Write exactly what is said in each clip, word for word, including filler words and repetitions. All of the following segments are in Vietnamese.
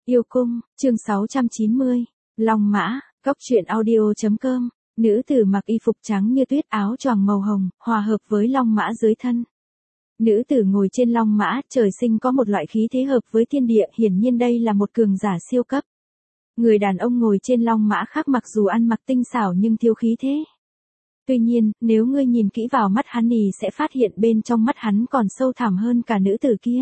Yêu cung, chương sáu trăm chín mươi. Long mã, Cóc truyện audio chấm com. Nữ tử mặc y phục trắng như tuyết, áo choàng màu hồng, hòa hợp với long mã dưới thân. Nữ tử ngồi trên long mã, trời sinh có một loại khí thế hợp với thiên địa, hiển nhiên đây là một cường giả siêu cấp. Người đàn ông ngồi trên long mã khác mặc dù ăn mặc tinh xảo nhưng thiếu khí thế. Tuy nhiên, nếu ngươi nhìn kỹ vào mắt hắn thì sẽ phát hiện bên trong mắt hắn còn sâu thẳm hơn cả nữ tử kia.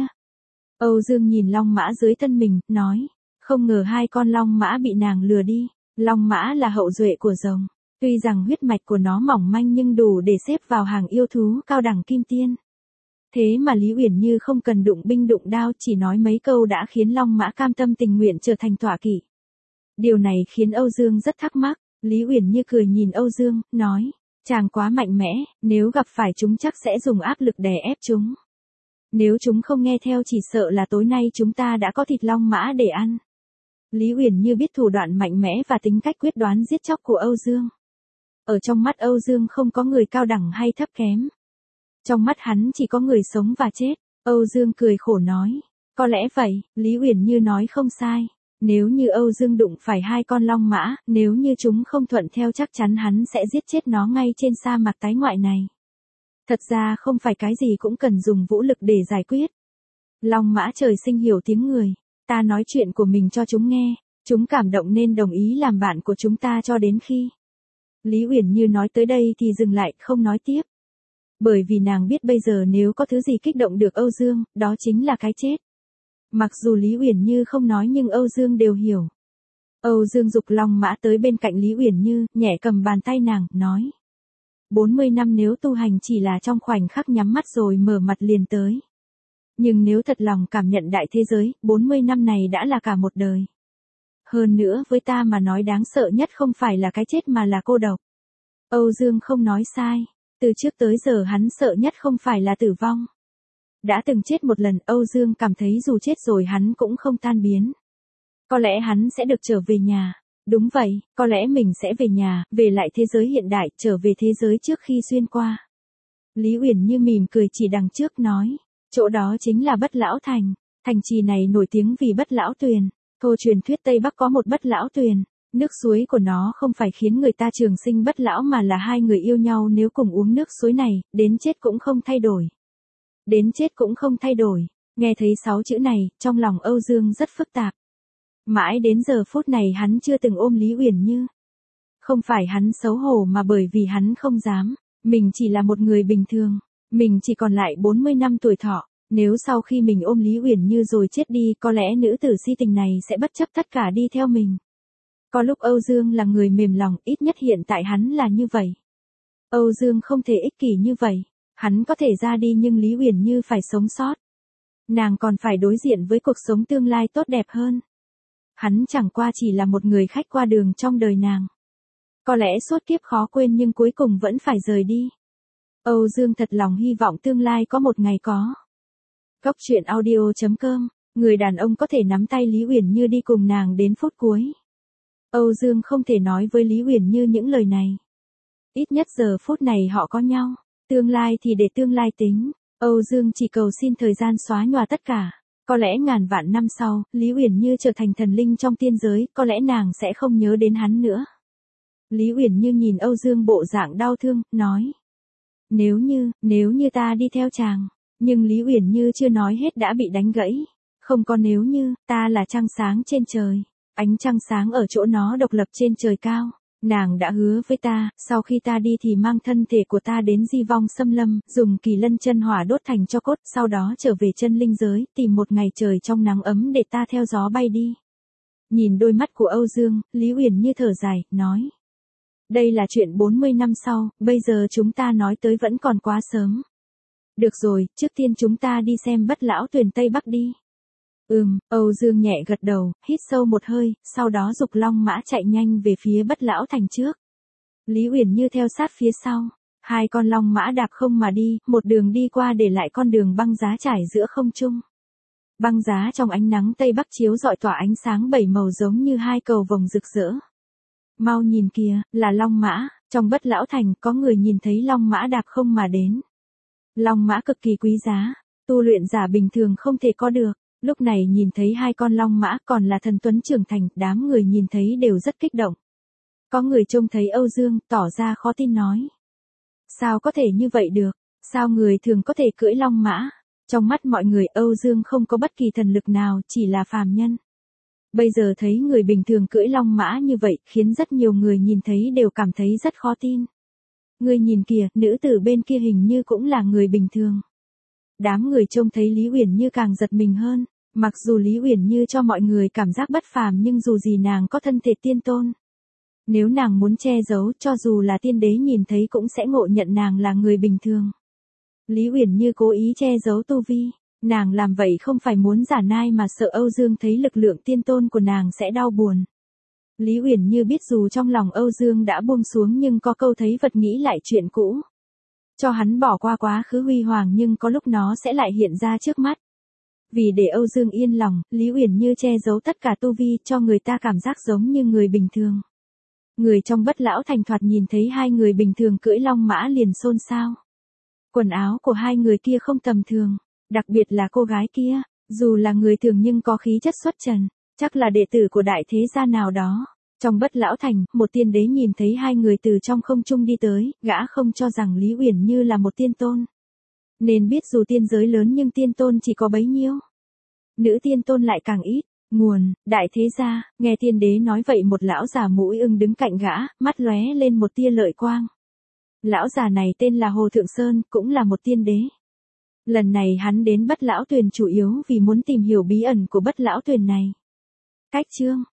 Âu Dương nhìn long mã dưới thân mình, nói, không ngờ hai con long mã bị nàng lừa đi. Long mã là hậu duệ của rồng, tuy rằng huyết mạch của nó mỏng manh nhưng đủ để xếp vào hàng yêu thú cao đẳng kim tiên. Thế mà Lý Uyển Như không cần đụng binh đụng đao, chỉ nói mấy câu đã khiến long mã cam tâm tình nguyện trở thành tọa kỵ. Điều này khiến Âu Dương rất thắc mắc. Lý Uyển Như cười nhìn Âu Dương, nói, chàng quá mạnh mẽ, nếu gặp phải chúng chắc sẽ dùng áp lực đè ép chúng. Nếu chúng không nghe theo chỉ sợ là tối nay chúng ta đã có thịt long mã để ăn. Lý Uyển Như biết thủ đoạn mạnh mẽ và tính cách quyết đoán giết chóc của Âu Dương. Ở trong mắt Âu Dương không có người cao đẳng hay thấp kém. Trong mắt hắn chỉ có người sống và chết. Âu Dương cười khổ nói, có lẽ vậy. Lý Uyển Như nói không sai. Nếu như Âu Dương đụng phải hai con long mã, nếu như chúng không thuận theo chắc chắn hắn sẽ giết chết nó ngay trên sa mạc tái ngoại này. Thật ra không phải cái gì cũng cần dùng vũ lực để giải quyết. Long mã trời sinh hiểu tiếng người. Ta nói chuyện của mình cho chúng nghe, chúng cảm động nên đồng ý làm bạn của chúng ta cho đến khi. Lý Uyển Như nói tới đây thì dừng lại, không nói tiếp. Bởi vì nàng biết bây giờ nếu có thứ gì kích động được Âu Dương, đó chính là cái chết. Mặc dù Lý Uyển Như không nói nhưng Âu Dương đều hiểu. Âu Dương giục long mã tới bên cạnh Lý Uyển Như, nhẹ cầm bàn tay nàng, nói. bốn mươi năm nếu tu hành chỉ là trong khoảnh khắc nhắm mắt rồi mở mặt liền tới. Nhưng nếu thật lòng cảm nhận đại thế giới, bốn mươi năm này đã là cả một đời. Hơn nữa với ta mà nói đáng sợ nhất không phải là cái chết mà là cô độc. Âu Dương không nói sai. Từ trước tới giờ hắn sợ nhất không phải là tử vong. Đã từng chết một lần, Âu Dương cảm thấy dù chết rồi hắn cũng không tan biến. Có lẽ hắn sẽ được trở về nhà. Đúng vậy, có lẽ mình sẽ về nhà, về lại thế giới hiện đại, trở về thế giới trước khi xuyên qua. Lý Uyển Như mỉm cười chỉ đằng trước nói, chỗ đó chính là Bất Lão Thành. Thành trì này nổi tiếng vì Bất Lão Tuyền. Thô truyền thuyết Tây Bắc có một Bất Lão Tuyền. Nước suối của nó không phải khiến người ta trường sinh bất lão mà là hai người yêu nhau nếu cùng uống nước suối này, đến chết cũng không thay đổi. Đến chết cũng không thay đổi. Nghe thấy sáu chữ này, trong lòng Âu Dương rất phức tạp. Mãi đến giờ phút này hắn chưa từng ôm Lý Uyển Như. Không phải hắn xấu hổ mà bởi vì hắn không dám. Mình chỉ là một người bình thường. Mình chỉ còn lại bốn mươi năm tuổi thọ. Nếu sau khi mình ôm Lý Uyển Như rồi chết đi, có lẽ nữ tử si tình này sẽ bất chấp tất cả đi theo mình. Có lúc Âu Dương là người mềm lòng, ít nhất hiện tại hắn là như vậy. Âu Dương không thể ích kỷ như vậy. Hắn có thể ra đi nhưng Lý Uyển Như phải sống sót. Nàng còn phải đối diện với cuộc sống tương lai tốt đẹp hơn. Hắn chẳng qua chỉ là một người khách qua đường trong đời nàng. Có lẽ suốt kiếp khó quên nhưng cuối cùng vẫn phải rời đi. Âu Dương thật lòng hy vọng tương lai có một ngày có. Cóc truyện audio chấm com. Người đàn ông có thể nắm tay Lý Uyển Như đi cùng nàng đến phút cuối. Âu Dương không thể nói với Lý Uyển Như những lời này. Ít nhất giờ phút này họ có nhau. Tương lai thì để tương lai tính. Âu Dương chỉ cầu xin thời gian xóa nhòa tất cả. Có lẽ ngàn vạn năm sau, Lý Uyển Như trở thành thần linh trong tiên giới, có lẽ nàng sẽ không nhớ đến hắn nữa. Lý Uyển Như nhìn Âu Dương bộ dạng đau thương, nói. Nếu như, nếu như ta đi theo chàng. Nhưng Lý Uyển Như chưa nói hết đã bị đánh gãy. Không có nếu như, ta là trăng sáng trên trời. Ánh trăng sáng ở chỗ nó độc lập trên trời cao. Nàng đã hứa với ta, sau khi ta đi thì mang thân thể của ta đến Di Vong Xâm Lâm, dùng kỳ lân chân hỏa đốt thành tro cốt, sau đó trở về chân linh giới, tìm một ngày trời trong nắng ấm để ta theo gió bay đi. Nhìn đôi mắt của Âu Dương, Lý Uyển Như thở dài, nói. Đây là chuyện bốn mươi năm sau, bây giờ chúng ta nói tới vẫn còn quá sớm. Được rồi, trước tiên chúng ta đi xem Bất Lão Tuyền Tây Bắc đi. Ừm, Âu Dương nhẹ gật đầu, hít sâu một hơi, sau đó giục long mã chạy nhanh về phía Bất Lão Thành trước. Lý Uyển Như theo sát phía sau. Hai con long mã đạp không mà đi, một đường đi qua để lại con đường băng giá trải giữa không trung. Băng giá trong ánh nắng Tây Bắc chiếu rọi tỏa ánh sáng bảy màu giống như hai cầu vồng rực rỡ. Mau nhìn kìa, là long mã, trong Bất Lão Thành có người nhìn thấy long mã đạp không mà đến. Long mã cực kỳ quý giá, tu luyện giả bình thường không thể có được. Lúc này nhìn thấy hai con long mã còn là thần tuấn trưởng thành, đám người nhìn thấy đều rất kích động. Có người trông thấy Âu Dương, tỏ ra khó tin nói. Sao có thể như vậy được? Sao người thường có thể cưỡi long mã? Trong mắt mọi người Âu Dương không có bất kỳ thần lực nào, chỉ là phàm nhân. Bây giờ thấy người bình thường cưỡi long mã như vậy, khiến rất nhiều người nhìn thấy đều cảm thấy rất khó tin. Người nhìn kìa, nữ tử bên kia hình như cũng là người bình thường. Đám người trông thấy Lý Uyển Như càng giật mình hơn, mặc dù Lý Uyển Như cho mọi người cảm giác bất phàm nhưng dù gì nàng có thân thể tiên tôn. Nếu nàng muốn che giấu, cho dù là tiên đế nhìn thấy cũng sẽ ngộ nhận nàng là người bình thường. Lý Uyển Như cố ý che giấu tu vi, nàng làm vậy không phải muốn giả nai mà sợ Âu Dương thấy lực lượng tiên tôn của nàng sẽ đau buồn. Lý Uyển Như biết dù trong lòng Âu Dương đã buông xuống nhưng có câu thấy vật nghĩ lại chuyện cũ. Cho hắn bỏ qua quá khứ huy hoàng nhưng có lúc nó sẽ lại hiện ra trước mắt. Vì để Âu Dương yên lòng, Lý Uyển Như che giấu tất cả tu vi cho người ta cảm giác giống như người bình thường. Người trong Bất Lão Thành thoạt nhìn thấy hai người bình thường cưỡi long mã liền xôn xao. Quần áo của hai người kia không tầm thường, đặc biệt là cô gái kia, dù là người thường nhưng có khí chất xuất trần, chắc là đệ tử của đại thế gia nào đó. Trong Bất Lão Thành, một tiên đế nhìn thấy hai người từ trong không trung đi tới, gã không cho rằng Lý Uyển Như là một tiên tôn. Nên biết dù tiên giới lớn nhưng tiên tôn chỉ có bấy nhiêu. Nữ tiên tôn lại càng ít. Nguồn, đại thế gia, nghe tiên đế nói vậy một lão già mũi ưng đứng cạnh gã, mắt lóe lên một tia lợi quang. Lão già này tên là Hồ Thượng Sơn, cũng là một tiên đế. Lần này hắn đến Bất Lão Tuyền chủ yếu vì muốn tìm hiểu bí ẩn của Bất Lão Tuyền này. Cách chương